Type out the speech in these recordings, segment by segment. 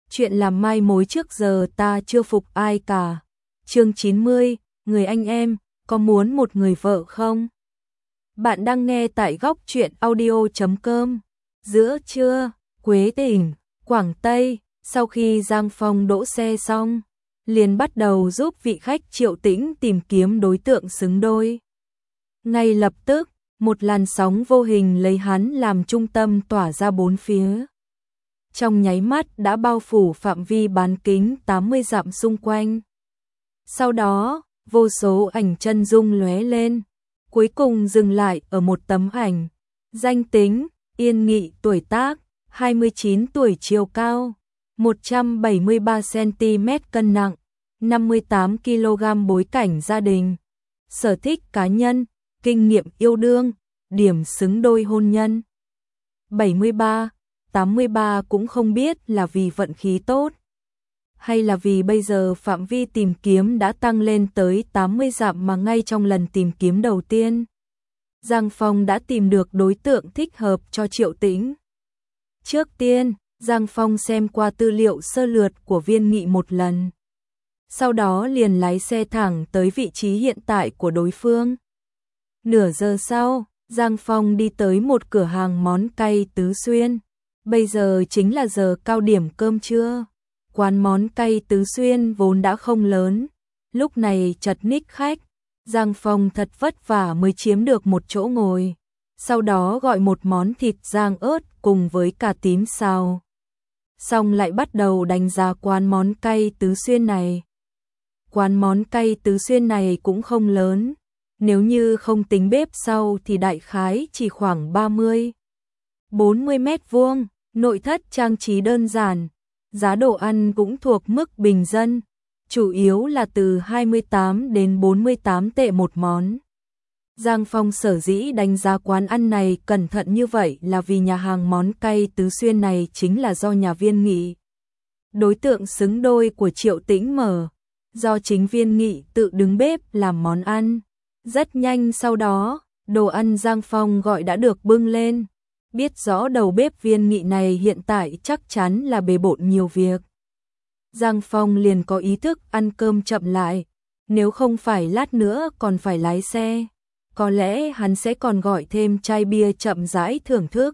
chuyện làm mai mối trước giờ ta chưa phục ai cả. Chương 90, người anh em, có muốn một người vợ không? Bạn đang nghe tại góc truyện audio.com. Giữa trưa, Quế Tỉnh, Quảng Tây, sau khi Giang Phong đỗ xe xong, liền bắt đầu giúp vị khách Triệu Tĩnh tìm kiếm đối tượng xứng đôi. Ngay lập tức, một làn sóng vô hình lấy hắn làm trung tâm tỏa ra bốn phía. Trong nháy mắt đã bao phủ phạm vi bán kính 80 dặm xung quanh. Sau đó, vô số ảnh chân dung lóe lên, cuối cùng dừng lại ở một tấm ảnh. Danh tính: Yên Nghị, tuổi tác 29 tuổi, chiều cao 173 cm, cân nặng 58 kg, bối cảnh gia đình, sở thích cá nhân, kinh nghiệm yêu đương, điểm xứng đôi hôn nhân 73, 83, cũng không biết là vì vận khí tốt hay là vì bây giờ phạm vi tìm kiếm đã tăng lên tới 80 dặm mà ngay trong lần tìm kiếm đầu tiên, Giang Phong đã tìm được đối tượng thích hợp cho Triệu Tĩnh. Trước tiên, Giang Phong xem qua tư liệu sơ lược của Viên Nghị một lần. Sau đó liền lái xe thẳng tới vị trí hiện tại của đối phương. Nửa giờ sau, Giang Phong đi tới một cửa hàng món cay Tứ Xuyên. Bây giờ chính là giờ cao điểm cơm trưa. Quán món cay Tứ Xuyên vốn đã không lớn, lúc này chật ních khách. Giang Phong thật vất vả mới chiếm được một chỗ ngồi. Sau đó gọi một món thịt rang ớt cùng với cà tím xào. Xong lại bắt đầu đánh giá quán món cay Tứ Xuyên này. Quán món cay Tứ Xuyên này cũng không lớn. Nếu như không tính bếp sau thì đại khái chỉ khoảng 30-40 mét vuông, nội thất trang trí đơn giản, giá đồ ăn cũng thuộc mức bình dân, chủ yếu là từ 28 đến 48 tệ một món. Giang Phong sở dĩ đánh giá quán ăn này cẩn thận như vậy là vì nhà hàng món cay Tứ Xuyên này chính là do nhà Viên Nghị, đối tượng xứng đôi của Triệu Tĩnh mở, do chính Viên Nghị tự đứng bếp làm món ăn. Rất nhanh sau đó, đồ ăn Giang Phong gọi đã được bưng lên. Biết rõ đầu bếp Viên Nghị này hiện tại chắc chắn là bề bộn nhiều việc, Giang Phong liền có ý thức ăn cơm chậm lại. Nếu không phải lát nữa còn phải lái xe, có lẽ hắn sẽ còn gọi thêm chai bia chậm rãi thưởng thức.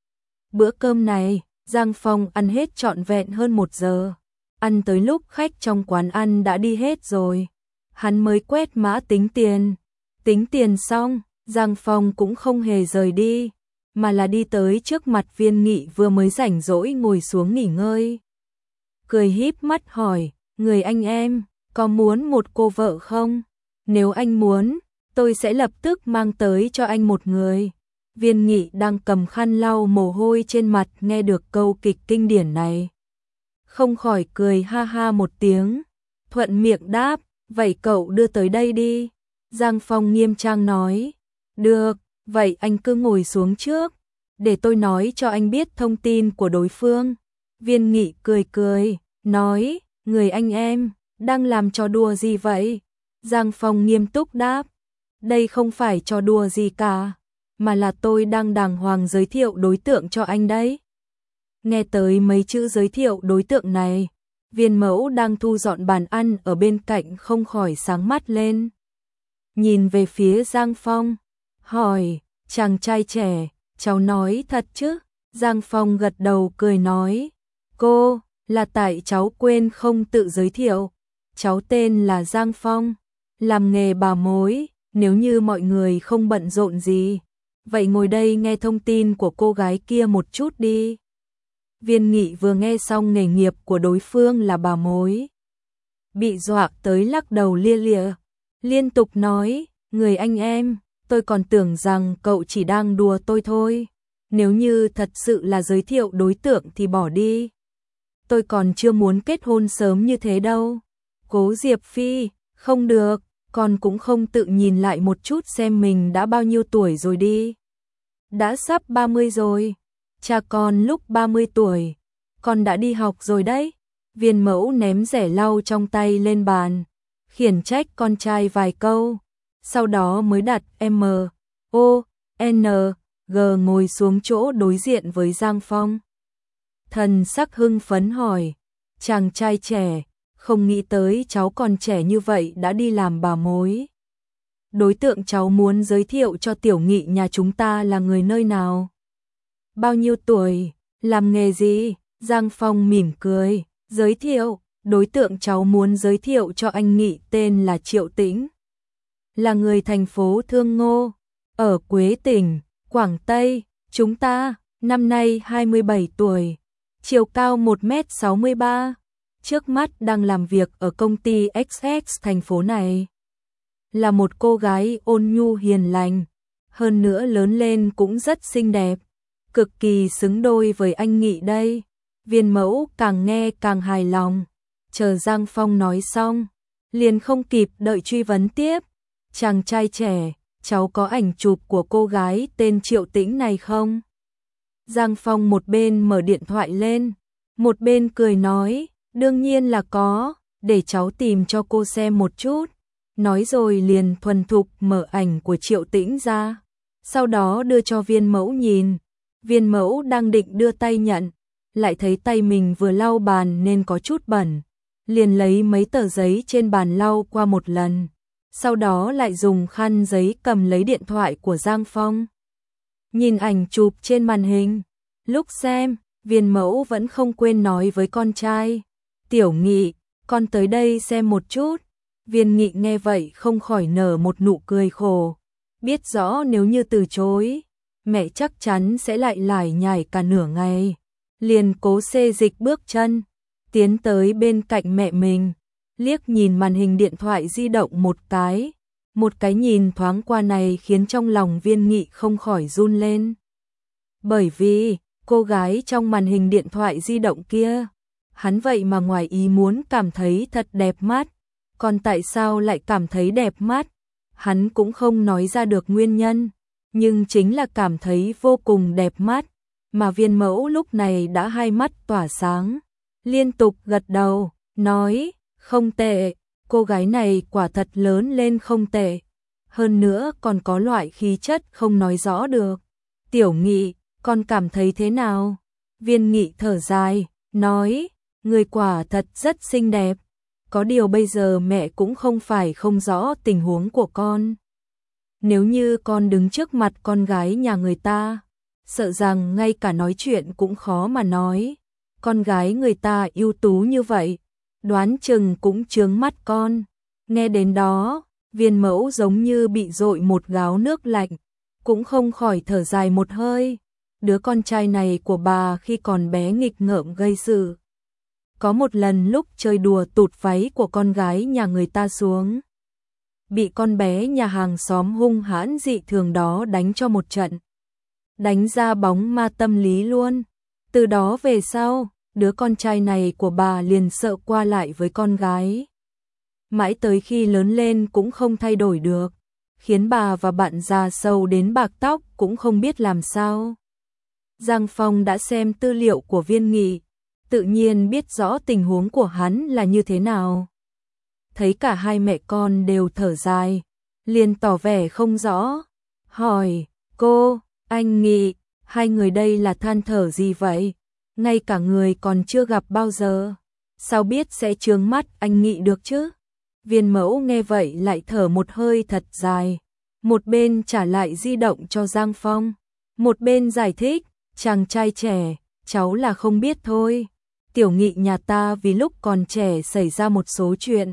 Bữa cơm này, Giang Phong ăn hết trọn vẹn hơn 1 giờ. Ăn tới lúc khách trong quán ăn đã đi hết rồi, hắn mới quét mã tính tiền. Tính tiền xong, Giang Phong cũng không hề rời đi, mà là đi tới trước mặt Viên Nghị vừa mới rảnh rỗi ngồi xuống nghỉ ngơi. Cười híp mắt hỏi, người anh em, có muốn một cô vợ không? Nếu anh muốn, tôi sẽ lập tức mang tới cho anh một người. Viên Nghị đang cầm khăn lau mồ hôi trên mặt nghe được câu kịch kinh điển này, không khỏi cười ha ha một tiếng, thuận miệng đáp, vậy cậu đưa tới đây đi. Giang Phong nghiêm trang nói, được, vậy anh cứ ngồi xuống trước, để tôi nói cho anh biết thông tin của đối phương. Viên Nghị cười cười, nói, người anh em, đang làm trò đùa gì vậy? Giang Phong nghiêm túc đáp, đây không phải trò đùa gì cả, mà là tôi đang đàng hoàng giới thiệu đối tượng cho anh đấy. Nghe tới mấy chữ giới thiệu đối tượng này, Viên Mẫu đang thu dọn bàn ăn ở bên cạnh không khỏi sáng mắt lên. Nhìn về phía Giang Phong, hỏi, chàng trai trẻ, cháu nói thật chứ? Giang Phong gật đầu cười nói, cô, là tại cháu quên không tự giới thiệu. Cháu tên là Giang Phong, làm nghề bà mối, nếu như mọi người không bận rộn gì, vậy ngồi đây nghe thông tin của cô gái kia một chút đi. Viên Nghị vừa nghe xong nghề nghiệp của đối phương là bà mối, bị dọa tới lắc đầu lia lịa, liên tục nói, người anh em, tôi còn tưởng rằng cậu chỉ đang đùa tôi thôi. Nếu như thật sự là giới thiệu đối tượng thì bỏ đi. Tôi còn chưa muốn kết hôn sớm như thế đâu. Cố Diệp Phi, không được, con cũng không tự nhìn lại một chút xem mình đã bao nhiêu tuổi rồi đi. Đã sắp 30 rồi. Cha con lúc 30 tuổi, con đã đi học rồi đấy. Viên Mẫu ném rẻ lau trong tay lên bàn, khiển trách con trai vài câu, sau đó mới đặt M.O.N.G ngồi xuống chỗ đối diện với Giang Phong. Thần sắc hưng phấn hỏi, chàng trai trẻ, không nghĩ tới cháu còn trẻ như vậy đã đi làm bà mối. Đối tượng cháu muốn giới thiệu cho Tiểu Nghị nhà chúng ta là người nơi nào? Bao nhiêu tuổi? Làm nghề gì? Giang Phong mỉm cười, giới thiệu, đối tượng cháu muốn giới thiệu cho anh Nghị tên là Triệu Tĩnh. Là người thành phố Thương Ngô, ở Quế Tỉnh, Quảng Tây, chúng ta, năm nay 27 tuổi, chiều cao 1m63, trước mắt đang làm việc ở công ty XX thành phố này. Là một cô gái ôn nhu hiền lành, hơn nữa lớn lên cũng rất xinh đẹp, cực kỳ xứng đôi với anh Nghị đây. Viên mẫu càng nghe càng hài lòng, chờ Giang Phong nói xong, liền không kịp đợi truy vấn tiếp. Chàng trai trẻ, cháu có ảnh chụp của cô gái tên Triệu Tĩnh này không? Giang Phong một bên mở điện thoại lên, một bên cười nói, đương nhiên là có, để cháu tìm cho cô xem một chút. Nói rồi liền thuần thục mở ảnh của Triệu Tĩnh ra, sau đó đưa cho viên mẫu nhìn. Viên mẫu đang định đưa tay nhận, lại thấy tay mình vừa lau bàn nên có chút bẩn, liền lấy mấy tờ giấy trên bàn lau qua một lần, sau đó lại dùng khăn giấy cầm lấy điện thoại của Giang Phong. Nhìn ảnh chụp trên màn hình, lúc xem, viên mẫu vẫn không quên nói với con trai, Tiểu Nghị, con tới đây xem một chút. Viên Nghị nghe vậy không khỏi nở một nụ cười khổ, biết rõ nếu như từ chối, mẹ chắc chắn sẽ lại lải nhải cả nửa ngày. Liền cố xê dịch bước chân, tiến tới bên cạnh mẹ mình, liếc nhìn màn hình điện thoại di động một cái nhìn thoáng qua này khiến trong lòng Viên Nghị không khỏi run lên. Bởi vì, cô gái trong màn hình điện thoại di động kia, hắn vậy mà ngoài ý muốn cảm thấy thật đẹp mắt, còn tại sao lại cảm thấy đẹp mắt, hắn cũng không nói ra được nguyên nhân, nhưng chính là cảm thấy vô cùng đẹp mắt. Mà viên mẫu lúc này đã hai mắt tỏa sáng, liên tục gật đầu, nói, không tệ, cô gái này quả thật lớn lên không tệ, hơn nữa còn có loại khí chất không nói rõ được. Tiểu Nghị, con cảm thấy thế nào? Viên Nghị thở dài, nói, người quả thật rất xinh đẹp, có điều bây giờ mẹ cũng không phải không rõ tình huống của con. Nếu như con đứng trước mặt con gái nhà người ta, sợ rằng ngay cả nói chuyện cũng khó mà nói. Con gái người ta ưu tú như vậy, đoán chừng cũng chướng mắt con. Nghe đến đó, viên mẫu giống như bị dội một gáo nước lạnh, cũng không khỏi thở dài một hơi. Đứa con trai này của bà khi còn bé nghịch ngợm gây sự. Có một lần lúc chơi đùa tụt váy của con gái nhà người ta xuống, bị con bé nhà hàng xóm hung hãn dị thường đó đánh cho một trận, đánh ra bóng ma tâm lý luôn. Từ đó về sau, đứa con trai này của bà liền sợ qua lại với con gái. Mãi tới khi lớn lên cũng không thay đổi được, khiến bà và bạn già sầu đến bạc tóc cũng không biết làm sao. Giang Phong đã xem tư liệu của Viên Nghị, tự nhiên biết rõ tình huống của hắn là như thế nào. Thấy cả hai mẹ con đều thở dài, liền tỏ vẻ không rõ, hỏi, cô, anh Nghị, hai người đây là than thở gì vậy? Ngay cả người còn chưa gặp bao giờ, sao biết sẽ chướng mắt anh Nghị được chứ? Viên mẫu nghe vậy lại thở một hơi thật dài, một bên trả lại di động cho Giang Phong, một bên giải thích, chàng trai trẻ, cháu là không biết thôi. Tiểu Nghị nhà ta vì lúc còn trẻ xảy ra một số chuyện,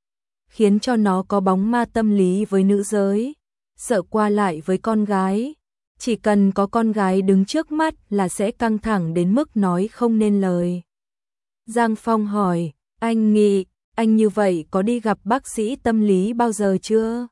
khiến cho nó có bóng ma tâm lý với nữ giới, sợ qua lại với con gái. Chỉ cần có con gái đứng trước mắt là sẽ căng thẳng đến mức nói không nên lời. Giang Phong hỏi, anh Nghị, anh như vậy có đi gặp bác sĩ tâm lý bao giờ chưa?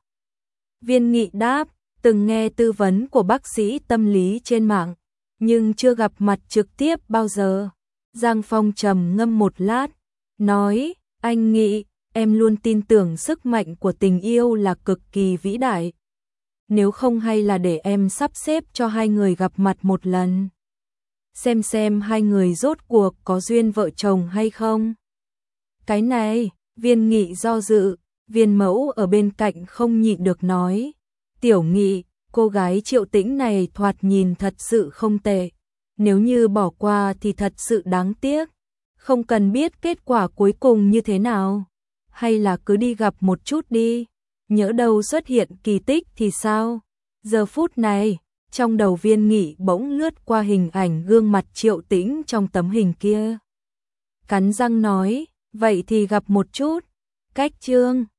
Viên Nghị đáp, từng nghe tư vấn của bác sĩ tâm lý trên mạng, nhưng chưa gặp mặt trực tiếp bao giờ. Giang Phong trầm ngâm một lát, nói, anh Nghị, em luôn tin tưởng sức mạnh của tình yêu là cực kỳ vĩ đại. Nếu không hay là để em sắp xếp cho hai người gặp mặt một lần. Xem hai người rốt cuộc có duyên vợ chồng hay không. Cái này, Viên Nghị do dự, viên mẫu ở bên cạnh không nhịn được nói. Tiểu Nghị, cô gái Triệu Tĩnh này thoạt nhìn thật sự không tệ. Nếu như bỏ qua thì thật sự đáng tiếc. Không cần biết kết quả cuối cùng như thế nào, hay là cứ đi gặp một chút đi, nhỡ đâu xuất hiện kỳ tích thì sao? Giờ phút này, trong đầu Viên Nghị bỗng lướt qua hình ảnh gương mặt Triệu Tĩnh trong tấm hình kia. Cắn răng nói, vậy thì gặp một chút. Cách chương